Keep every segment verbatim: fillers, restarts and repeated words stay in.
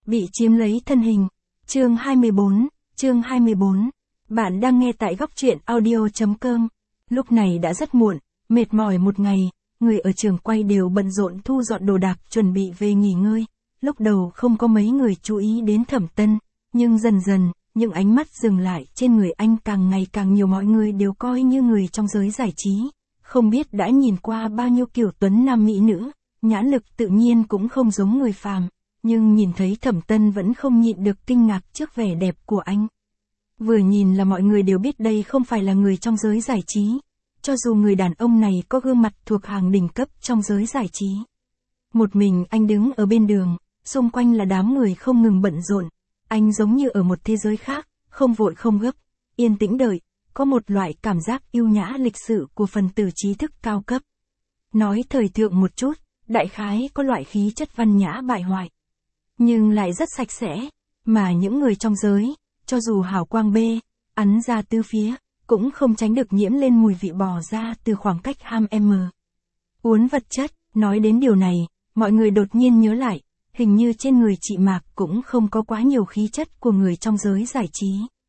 Bị chiếm lấy thân hình. Chương hai mươi bốn, chương hai mươi bốn. Bạn đang nghe tại góc truyện audio.com. Lúc này đã rất muộn, mệt mỏi một ngày, người ở trường quay đều bận rộn thu dọn đồ đạc chuẩn bị về nghỉ ngơi. Lúc đầu không có mấy người chú ý đến Thẩm Tân, nhưng dần dần, những ánh mắt dừng lại trên người anh càng ngày càng nhiều, mọi người đều coi như người trong giới giải trí. Không biết đã nhìn qua bao nhiêu kiểu tuấn nam mỹ nữ, nhãn lực tự nhiên cũng không giống người phàm, nhưng nhìn thấy Thẩm Tân vẫn không nhịn được kinh ngạc trước vẻ đẹp của anh. Vừa nhìn là mọi người đều biết đây không phải là người trong giới giải trí, cho dù người đàn ông này có gương mặt thuộc hàng đỉnh cấp trong giới giải trí. Một mình anh đứng ở bên đường, xung quanh là đám người không ngừng bận rộn, anh giống như ở một thế giới khác, không vội không gấp, yên tĩnh đợi, có một loại cảm giác yêu nhã lịch sự của phần tử trí thức cao cấp. Nói thời thượng một chút, đại khái có loại khí chất văn nhã bại hoại, nhưng lại rất sạch sẽ, mà những người trong giới, cho dù hào quang bê, ắn ra tứ phía, cũng không tránh được nhiễm lên mùi vị bò ra từ khoảng cách ham m. Uốn vật chất, nói đến điều này, mọi người đột nhiên nhớ lại, hình như trên người chị Mạc cũng không có quá nhiều khí chất của người trong giới giải trí.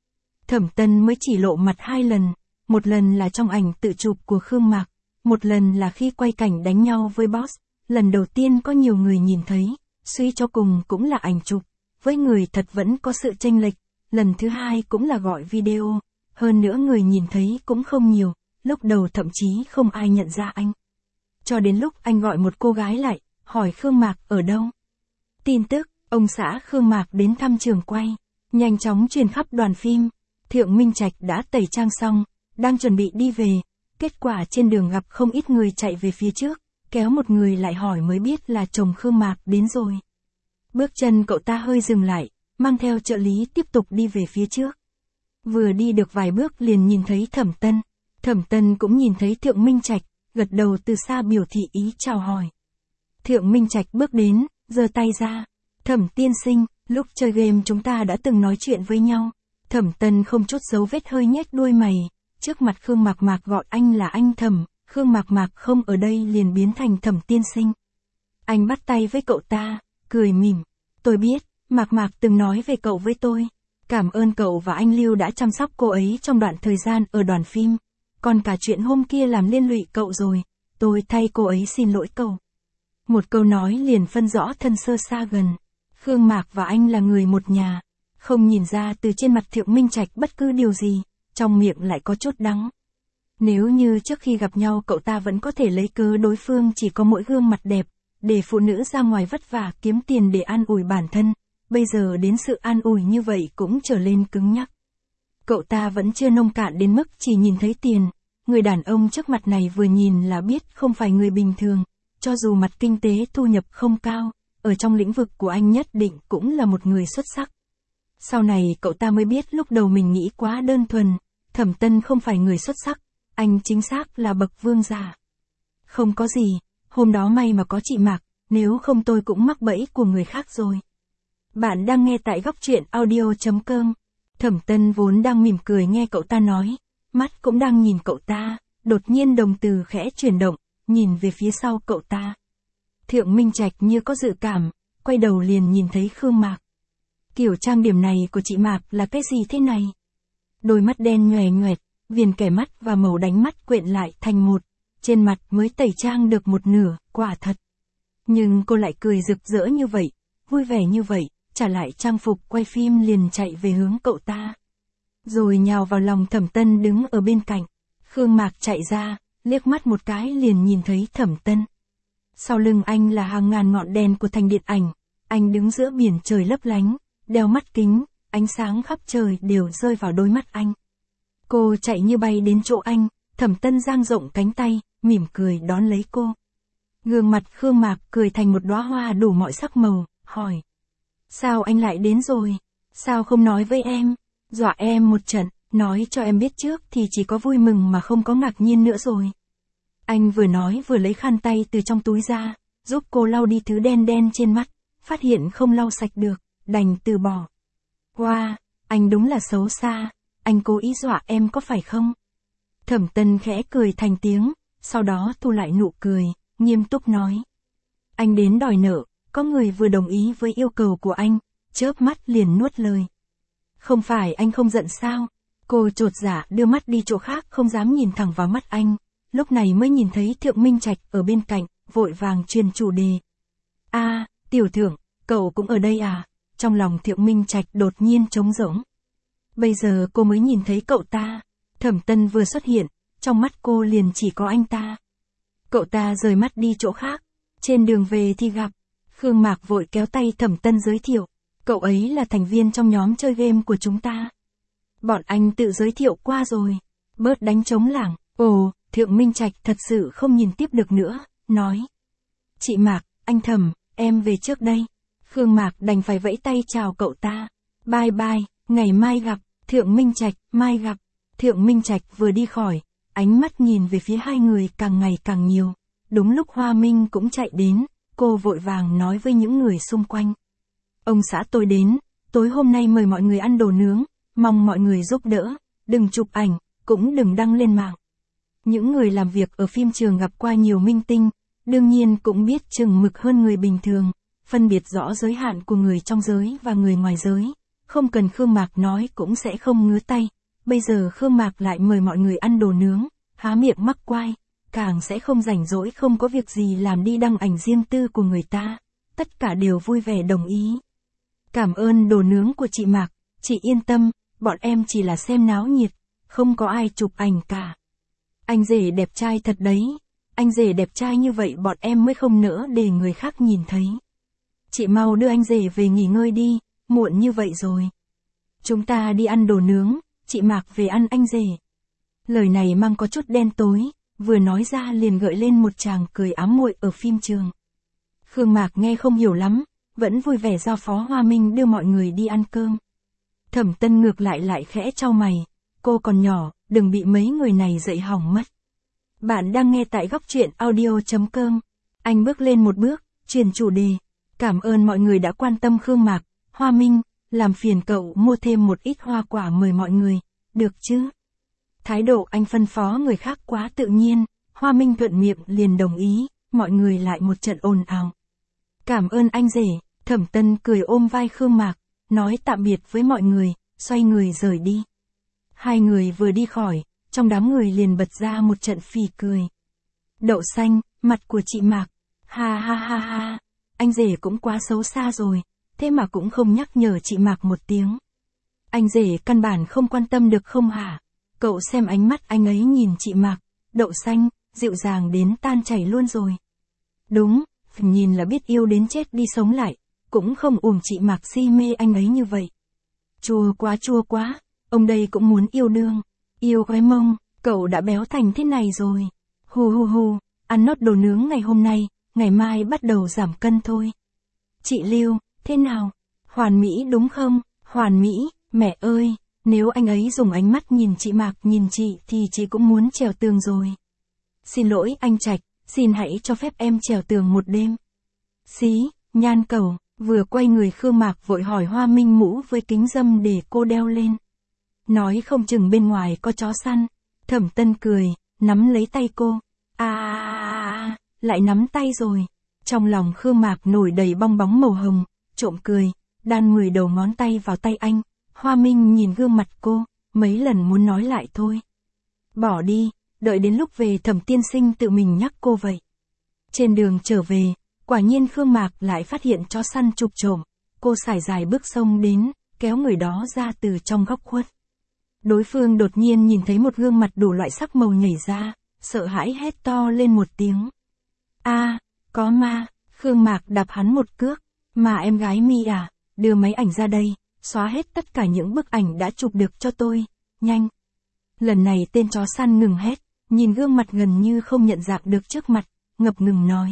Thẩm Tân mới chỉ lộ mặt hai lần, một lần là trong ảnh tự chụp của Khương Mạc, một lần là khi quay cảnh đánh nhau với boss, lần đầu tiên có nhiều người nhìn thấy, suy cho cùng cũng là ảnh chụp, với người thật vẫn có sự chênh lệch, lần thứ hai cũng là gọi video, hơn nữa người nhìn thấy cũng không nhiều, lúc đầu thậm chí không ai nhận ra anh. Cho đến lúc anh gọi một cô gái lại, hỏi Khương Mạc ở đâu. Tin tức, ông xã Khương Mạc đến thăm trường quay, nhanh chóng truyền khắp đoàn phim. Thượng Minh Trạch đã tẩy trang xong, đang chuẩn bị đi về, kết quả trên đường gặp không ít người chạy về phía trước, kéo một người lại hỏi mới biết là chồng Khương Mạc đến rồi. Bước chân cậu ta hơi dừng lại, mang theo trợ lý tiếp tục đi về phía trước. Vừa đi được vài bước liền nhìn thấy Thẩm Tân, Thẩm Tân cũng nhìn thấy Thượng Minh Trạch, gật đầu từ xa biểu thị ý chào hỏi. Thượng Minh Trạch bước đến, giơ tay ra, Thẩm tiên sinh, lúc chơi game chúng ta đã từng nói chuyện với nhau. Thẩm Tân không chút dấu vết hơi nhếch đuôi mày, trước mặt Khương Mạc Mạc gọi anh là anh Thẩm, Khương Mạc Mạc không ở đây liền biến thành Thẩm tiên sinh. Anh bắt tay với cậu ta, cười mỉm, tôi biết, Mạc Mạc từng nói về cậu với tôi, cảm ơn cậu và anh Lưu đã chăm sóc cô ấy trong đoạn thời gian ở đoàn phim, còn cả chuyện hôm kia làm liên lụy cậu rồi, tôi thay cô ấy xin lỗi cậu. Một câu nói liền phân rõ thân sơ xa gần, Khương Mạc và anh là người một nhà. Không nhìn ra từ trên mặt Thượng Minh Trạch bất cứ điều gì, trong miệng lại có chút đắng. Nếu như trước khi gặp nhau cậu ta vẫn có thể lấy cớ đối phương chỉ có mỗi gương mặt đẹp, để phụ nữ ra ngoài vất vả kiếm tiền để an ủi bản thân, bây giờ đến sự an ủi như vậy cũng trở lên cứng nhắc. Cậu ta vẫn chưa nông cạn đến mức chỉ nhìn thấy tiền, người đàn ông trước mặt này vừa nhìn là biết không phải người bình thường, cho dù mặt kinh tế thu nhập không cao, ở trong lĩnh vực của anh nhất định cũng là một người xuất sắc. Sau này cậu ta mới biết lúc đầu mình nghĩ quá đơn thuần, Thẩm Tân không phải người xuất sắc, anh chính xác là bậc vương giả. Không có gì, hôm đó may mà có chị Mạc, nếu không tôi cũng mắc bẫy của người khác rồi. Bạn đang nghe tại góc truyện audio.com. Thẩm Tân vốn đang mỉm cười nghe cậu ta nói, mắt cũng đang nhìn cậu ta, đột nhiên đồng từ khẽ chuyển động, nhìn về phía sau cậu ta. Thượng Minh Trạch như có dự cảm, quay đầu liền nhìn thấy Khương Mạc. Kiểu trang điểm này của chị Mạc là cái gì thế này? Đôi mắt đen nhòe nhoẹt, viền kẻ mắt và màu đánh mắt quyện lại thành một, trên mặt mới tẩy trang được một nửa, quả thật. Nhưng cô lại cười rực rỡ như vậy, vui vẻ như vậy, trả lại trang phục quay phim liền chạy về hướng cậu ta. Rồi nhào vào lòng Thẩm Tân đứng ở bên cạnh. Khương Mạc chạy ra, liếc mắt một cái liền nhìn thấy Thẩm Tân. Sau lưng anh là hàng ngàn ngọn đèn của thành điện ảnh, anh đứng giữa biển trời lấp lánh, đeo mắt kính, ánh sáng khắp trời đều rơi vào đôi mắt anh. Cô chạy như bay đến chỗ anh, Thẩm Tân dang rộng cánh tay, mỉm cười đón lấy cô. Gương mặt Khương Mạc cười thành một đóa hoa đủ mọi sắc màu, hỏi. Sao anh lại đến rồi? Sao không nói với em? Dọa em một trận, nói cho em biết trước thì chỉ có vui mừng mà không có ngạc nhiên nữa rồi. Anh vừa nói vừa lấy khăn tay từ trong túi ra, giúp cô lau đi thứ đen đen trên mắt, phát hiện không lau sạch được, đành từ bỏ. Wow, anh đúng là xấu xa, anh cố ý dọa em có phải không? Thẩm Tân khẽ cười thành tiếng, sau đó thu lại nụ cười, nghiêm túc nói. Anh đến đòi nợ, có người vừa đồng ý với yêu cầu của anh, chớp mắt liền nuốt lời. Không phải anh không giận sao? Cô chột dạ đưa mắt đi chỗ khác không dám nhìn thẳng vào mắt anh, lúc này mới nhìn thấy Thượng Minh Trạch ở bên cạnh, vội vàng truyền chủ đề. A, à, tiểu thượng, cậu cũng ở đây à? Trong lòng Thượng Minh Trạch đột nhiên trống rỗng. Bây giờ cô mới nhìn thấy cậu ta. Thẩm Tân vừa xuất hiện, trong mắt cô liền chỉ có anh ta. Cậu ta rời mắt đi chỗ khác. Trên đường về thì gặp. Khương Mạc vội kéo tay Thẩm Tân giới thiệu. Cậu ấy là thành viên trong nhóm chơi game của chúng ta. Bọn anh tự giới thiệu qua rồi. Bớt đánh trống lảng. Ồ, Thượng Minh Trạch thật sự không nhìn tiếp được nữa, nói. Chị Mạc, anh Thẩm, em về trước đây. Khương Mạc đành phải vẫy tay chào cậu ta. Bye bye, ngày mai gặp. Thượng Minh Trạch, mai gặp. Thượng Minh Trạch vừa đi khỏi, ánh mắt nhìn về phía hai người càng ngày càng nhiều. Đúng lúc Hoa Minh cũng chạy đến, cô vội vàng nói với những người xung quanh. Ông xã tôi đến, tối hôm nay mời mọi người ăn đồ nướng, mong mọi người giúp đỡ, đừng chụp ảnh, cũng đừng đăng lên mạng. Những người làm việc ở phim trường gặp qua nhiều minh tinh, đương nhiên cũng biết chừng mực hơn người bình thường, phân biệt rõ giới hạn của người trong giới và người ngoài giới. Không cần Khương Mạc nói cũng sẽ không ngứa tay. Bây giờ Khương Mạc lại mời mọi người ăn đồ nướng, há miệng mắc quai, càng sẽ không rảnh rỗi không có việc gì làm đi đăng ảnh riêng tư của người ta. Tất cả đều vui vẻ đồng ý. Cảm ơn đồ nướng của chị Mạc, chị yên tâm, bọn em chỉ là xem náo nhiệt, không có ai chụp ảnh cả. Anh rể đẹp trai thật đấy, anh rể đẹp trai như vậy bọn em mới không nỡ để người khác nhìn thấy. Chị mau đưa anh rể về nghỉ ngơi đi, muộn như vậy rồi. Chúng ta đi ăn đồ nướng, chị Mạc về ăn anh rể. Lời này mang có chút đen tối, vừa nói ra liền gợi lên một tràng cười ám muội ở phim trường. Khương Mạc nghe không hiểu lắm, vẫn vui vẻ giao phó Hoa Minh đưa mọi người đi ăn cơm. Thẩm Tân ngược lại lại khẽ chau mày, cô còn nhỏ, đừng bị mấy người này dạy hỏng mất. Bạn đang nghe tại góc truyện audio chấm com. Anh bước lên một bước, truyền chủ đề. Cảm ơn mọi người đã quan tâm Khương Mạc, Hoa Minh, làm phiền cậu mua thêm một ít hoa quả mời mọi người, được chứ? Thái độ anh phân phó người khác quá tự nhiên, Hoa Minh thuận miệng liền đồng ý, mọi người lại một trận ồn ào. Cảm ơn anh rể, Thẩm Tân cười ôm vai Khương Mạc, nói tạm biệt với mọi người, xoay người rời đi. Hai người vừa đi khỏi, trong đám người liền bật ra một trận phì cười. Đậu xanh, mặt của chị Mạc, ha ha ha ha, anh rể cũng quá xấu xa rồi, thế mà cũng không nhắc nhở chị Mạc một tiếng. Anh rể căn bản không quan tâm được không hả? Cậu xem ánh mắt anh ấy nhìn chị Mạc, đậu xanh, dịu dàng đến tan chảy luôn rồi. Đúng, nhìn là biết yêu đến chết đi sống lại, cũng không uổng chị Mạc si mê anh ấy như vậy. Chua quá chua quá, ông đây cũng muốn yêu đương, yêu cái mông, cậu đã béo thành thế này rồi. Hu hu hu, ăn nốt đồ nướng ngày hôm nay, ngày mai bắt đầu giảm cân thôi. Chị Lưu, thế nào? Hoàn mỹ đúng không? Hoàn mỹ, mẹ ơi, nếu anh ấy dùng ánh mắt nhìn chị Mạc nhìn chị thì chị cũng muốn trèo tường rồi. Xin lỗi anh Trạch, xin hãy cho phép em trèo tường một đêm. Xí, nhan cầu, vừa quay người Khương Mạc vội hỏi Hoa Minh mũ với kính râm để cô đeo lên. Nói không chừng bên ngoài có chó săn. Thẩm Tân cười, nắm lấy tay cô. À, à, à, lại nắm tay rồi. Trong lòng Khương Mạc nổi đầy bong bóng màu hồng, trộm cười, đan mười đầu ngón tay vào tay anh. Hoa Minh nhìn gương mặt cô, mấy lần muốn nói lại thôi. Bỏ đi, đợi đến lúc về Thẩm tiên sinh tự mình nhắc cô vậy. Trên đường trở về, quả nhiên Khương Mạc lại phát hiện chó săn chụp trộm. Cô sải dài bước xông đến, kéo người đó ra từ trong góc khuất. Đối phương đột nhiên nhìn thấy một gương mặt đủ loại sắc màu nhảy ra, sợ hãi hét to lên một tiếng. A, à, có ma, Khương Mạc đạp hắn một cước. Mà em gái Mi à, đưa máy ảnh ra đây, xóa hết tất cả những bức ảnh đã chụp được cho tôi, nhanh. Lần này tên chó săn ngừng hét, nhìn gương mặt gần như không nhận dạng được trước mặt, ngập ngừng nói.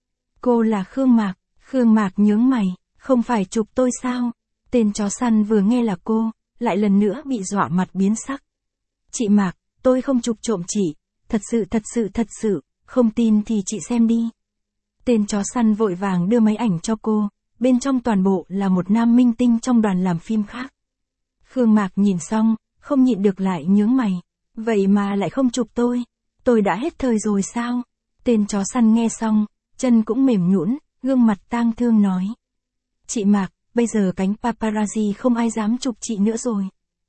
Cô là Khương Mạc, Khương Mạc nhướng mày, không phải chụp tôi sao? Tên chó săn vừa nghe là cô, lại lần nữa bị dọa mặt biến sắc. Chị Mạc, tôi không chụp trộm chị, thật sự thật sự thật sự, không tin thì chị xem đi. Tên chó săn vội vàng đưa máy ảnh cho cô, bên trong toàn bộ là một nam minh tinh trong đoàn làm phim khác. Khương Mạc nhìn xong, không nhịn được lại nhướng mày, vậy mà lại không chụp tôi, tôi đã hết thời rồi sao? Tên chó săn nghe xong, chân cũng mềm nhũn, gương mặt tang thương nói. Chị Mạc, bây giờ cánh paparazzi không ai dám chụp chị nữa rồi.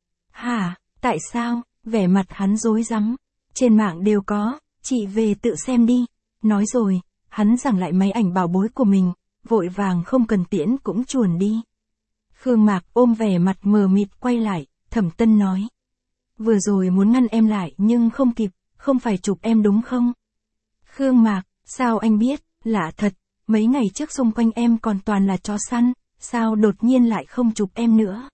Hả, tại sao? Vẻ mặt hắn rối rắm. Trên mạng đều có, chị về tự xem đi. Nói rồi, hắn giằng lại máy ảnh bảo bối của mình, vội vàng không cần tiễn cũng chuồn đi. Khương Mạc ôm vẻ mặt mờ mịt quay lại, Thẩm Tân nói. Vừa rồi muốn ngăn em lại nhưng không kịp, không phải chụp em đúng không? Khương Mạc, sao anh biết, lạ thật, mấy ngày trước xung quanh em còn toàn là chó săn, sao đột nhiên lại không chụp em nữa?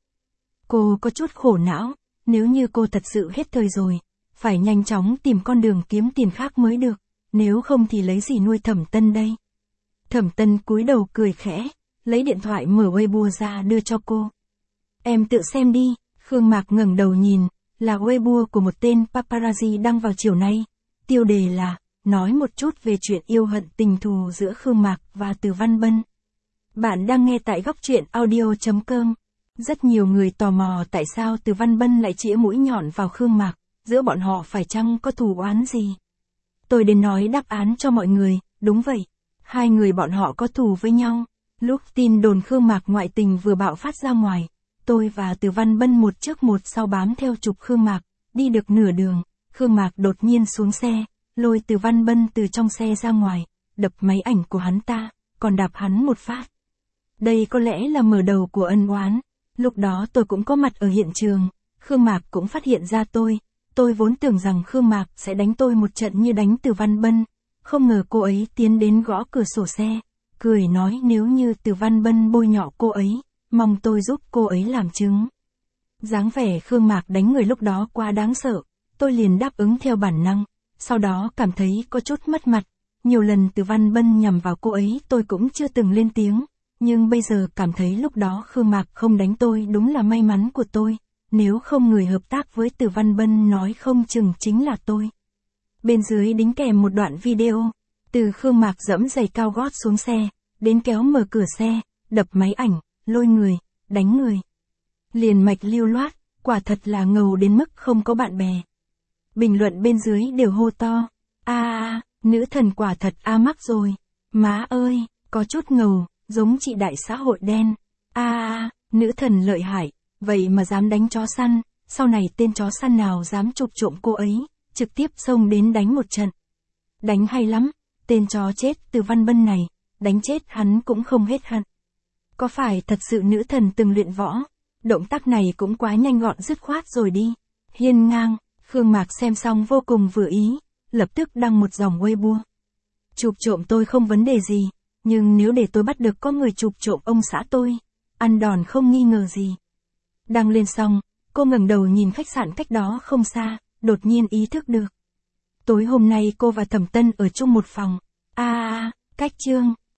Cô có chút khổ não, nếu như cô thật sự hết thời rồi, phải nhanh chóng tìm con đường kiếm tiền khác mới được, nếu không thì lấy gì nuôi Thẩm Tân đây? Thẩm Tân cúi đầu cười khẽ, lấy điện thoại mở Weibo ra đưa cho cô. Em tự xem đi. Khương Mạc ngẩng đầu nhìn, là Weibo của một tên paparazzi đăng vào chiều nay. Tiêu đề là, nói một chút về chuyện yêu hận tình thù giữa Khương Mạc và Từ Văn Bân. Bạn đang nghe tại góc truyện audio chấm com. Rất nhiều người tò mò tại sao Từ Văn Bân lại chĩa mũi nhọn vào Khương Mạc, giữa bọn họ phải chăng có thù oán gì? Tôi đến nói đáp án cho mọi người, đúng vậy. Hai người bọn họ có thù với nhau. Lúc tin đồn Khương Mạc ngoại tình vừa bạo phát ra ngoài, tôi và Từ Văn Bân một trước một sau bám theo chụp Khương Mạc, đi được nửa đường, Khương Mạc đột nhiên xuống xe, lôi Từ Văn Bân từ trong xe ra ngoài, đập máy ảnh của hắn ta, còn đạp hắn một phát. Đây có lẽ là mở đầu của ân oán. Lúc đó tôi cũng có mặt ở hiện trường, Khương Mạc cũng phát hiện ra tôi, tôi vốn tưởng rằng Khương Mạc sẽ đánh tôi một trận như đánh Từ Văn Bân, không ngờ cô ấy tiến đến gõ cửa sổ xe, cười nói nếu như Từ Văn Bân bôi nhọ cô ấy, mong tôi giúp cô ấy làm chứng. Dáng vẻ Khương Mạc đánh người lúc đó quá đáng sợ, tôi liền đáp ứng theo bản năng, sau đó cảm thấy có chút mất mặt, nhiều lần Từ Văn Bân nhằm vào cô ấy tôi cũng chưa từng lên tiếng, nhưng bây giờ cảm thấy lúc đó Khương Mạc không đánh tôi đúng là may mắn của tôi, nếu không người hợp tác với Từ Văn Bân nói không chừng chính là tôi. Bên dưới đính kèm một đoạn video, từ Khương Mạc giẫm giày cao gót xuống xe, đến kéo mở cửa xe, đập máy ảnh, lôi người, đánh người. Liền mạch lưu loát, quả thật là ngầu đến mức không có bạn bè. Bình luận bên dưới đều hô to, a a, nữ thần quả thật a mắc rồi, má ơi, có chút ngầu, giống chị đại xã hội đen, a a, nữ thần lợi hại, vậy mà dám đánh chó săn, sau này tên chó săn nào dám chụp trộm cô ấy, trực tiếp xông đến đánh một trận. Đánh hay lắm, tên chó chết Từ Văn Bân này, đánh chết hắn cũng không hết hận. Có phải thật sự nữ thần từng luyện võ? Động tác này cũng quá nhanh gọn dứt khoát rồi đi. Hiên ngang, Khương Mạc xem xong vô cùng vừa ý, lập tức đăng một dòng Weibo. Chụp trộm tôi không vấn đề gì, nhưng nếu để tôi bắt được có người chụp trộm ông xã tôi, ăn đòn không nghi ngờ gì. Đăng lên xong, cô ngẩng đầu nhìn khách sạn cách đó không xa, đột nhiên ý thức được. Tối hôm nay cô và Thẩm Tân ở chung một phòng. A a, cách chương,